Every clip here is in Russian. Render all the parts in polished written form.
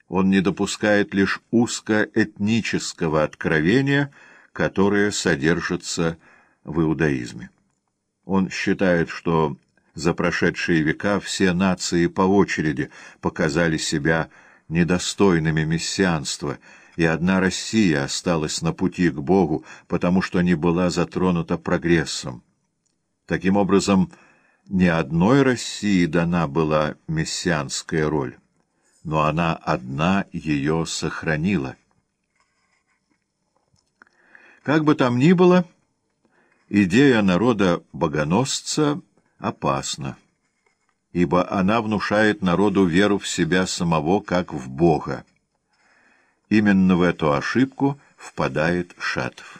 Он не допускает лишь узкоэтнического откровения, которое содержится в иудаизме. Он считает, что за прошедшие века все нации по очереди показали себя недостойными мессианства, и одна Россия осталась на пути к Богу, потому что не была затронута прогрессом. Таким образом, не одной России дана была мессианская роль, но она одна ее сохранила. Как бы там ни было, идея народа-богоносца опасна, ибо она внушает народу веру в себя самого, как в Бога. Именно в эту ошибку впадает Шатов.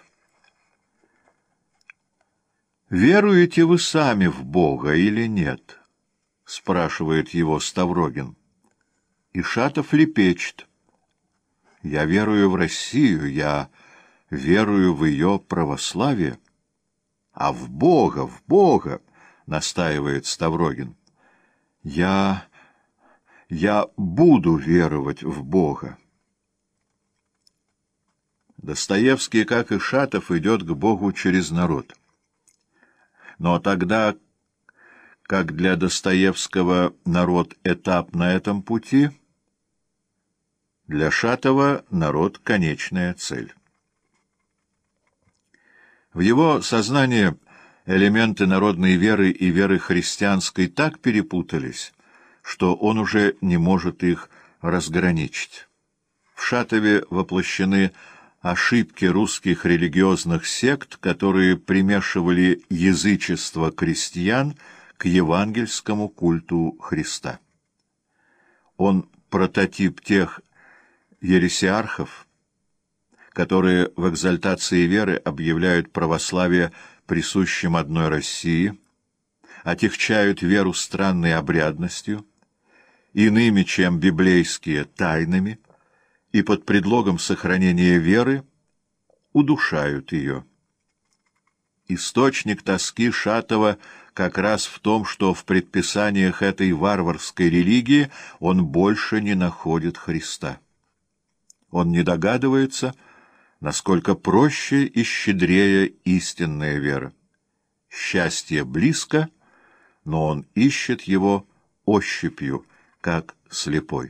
«Веруете вы сами в Бога или нет?» — спрашивает его Ставрогин. И Шатов лепечет: «Я верую в Россию, я верую в ее православие». «А в Бога!» — настаивает Ставрогин. «Я буду веровать в Бога». Достоевский, как и Шатов, идет к Богу через народ. Но тогда, как для Достоевского народ — этап на этом пути, для Шатова народ — конечная цель. В его сознании элементы народной веры и веры христианской так перепутались, что он уже не может их разграничить. В Шатове воплощены ошибки русских религиозных сект, которые примешивали язычество крестьян к евангельскому культу Христа. Он прототип тех ересиархов, которые в экзальтации веры объявляют православие присущим одной России, отягчают веру странной обрядностью, иными, чем библейские, тайнами, и под предлогом сохранения веры удушают ее. Источник тоски Шатова как раз в том, что в предписаниях этой варварской религии он больше не находит Христа. Он не догадывается, насколько проще и щедрее истинная вера. Счастье близко, но он ищет его ощупью, как слепой.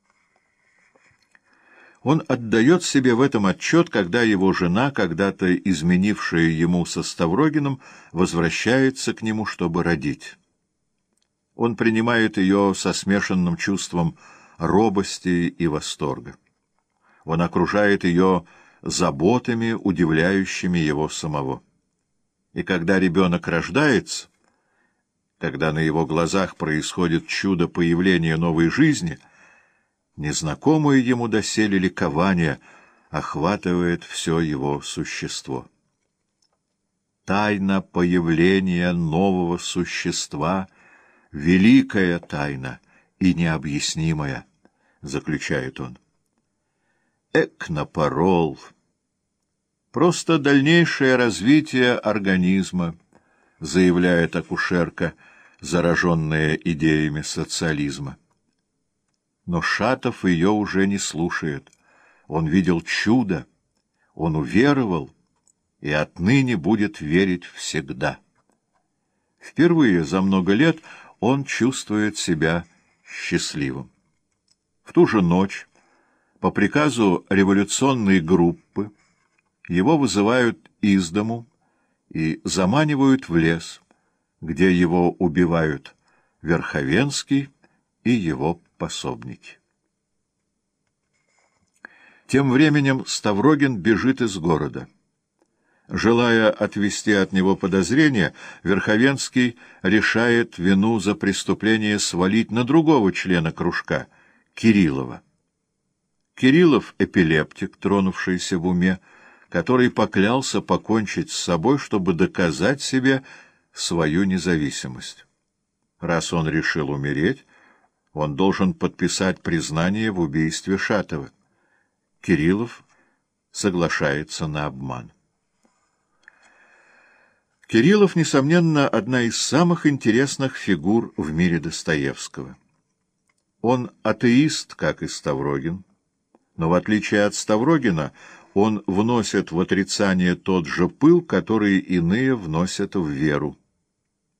Он отдает себе в этом отчет, когда его жена, когда-то изменившая ему со Ставрогиным, возвращается к нему, чтобы родить. Он принимает ее со смешанным чувством робости и восторга. Он окружает ее заботами, удивляющими его самого. И когда ребенок рождается, когда на его глазах происходит чудо появления новой жизни, незнакомое ему доселе ликование охватывает все его существо. Тайна появления нового существа — великая тайна и необъяснимая, заключает он. Эк напорол! Просто дальнейшее развитие организма, заявляет акушерка, зараженная идеями социализма. Но Шатов ее уже не слушает. Он видел чудо, он уверовал и отныне будет верить всегда. Впервые за много лет он чувствует себя счастливым. В ту же ночь, по приказу революционной группы, его вызывают из дому и заманивают в лес, где его убивают Верховенский и его пособники. Тем временем Ставрогин бежит из города. Желая отвести от него подозрения, Верховенский решает вину за преступление свалить на другого члена кружка, Кириллова. Кириллов — эпилептик, тронувшийся в уме, который поклялся покончить с собой, чтобы доказать себе свою независимость. Раз он решил умереть, он должен подписать признание в убийстве Шатова. Кириллов соглашается на обман. Кириллов, несомненно, одна из самых интересных фигур в мире Достоевского. Он атеист, как и Ставрогин, но, в отличие от Ставрогина, он вносит в отрицание тот же пыл, который иные вносят в веру.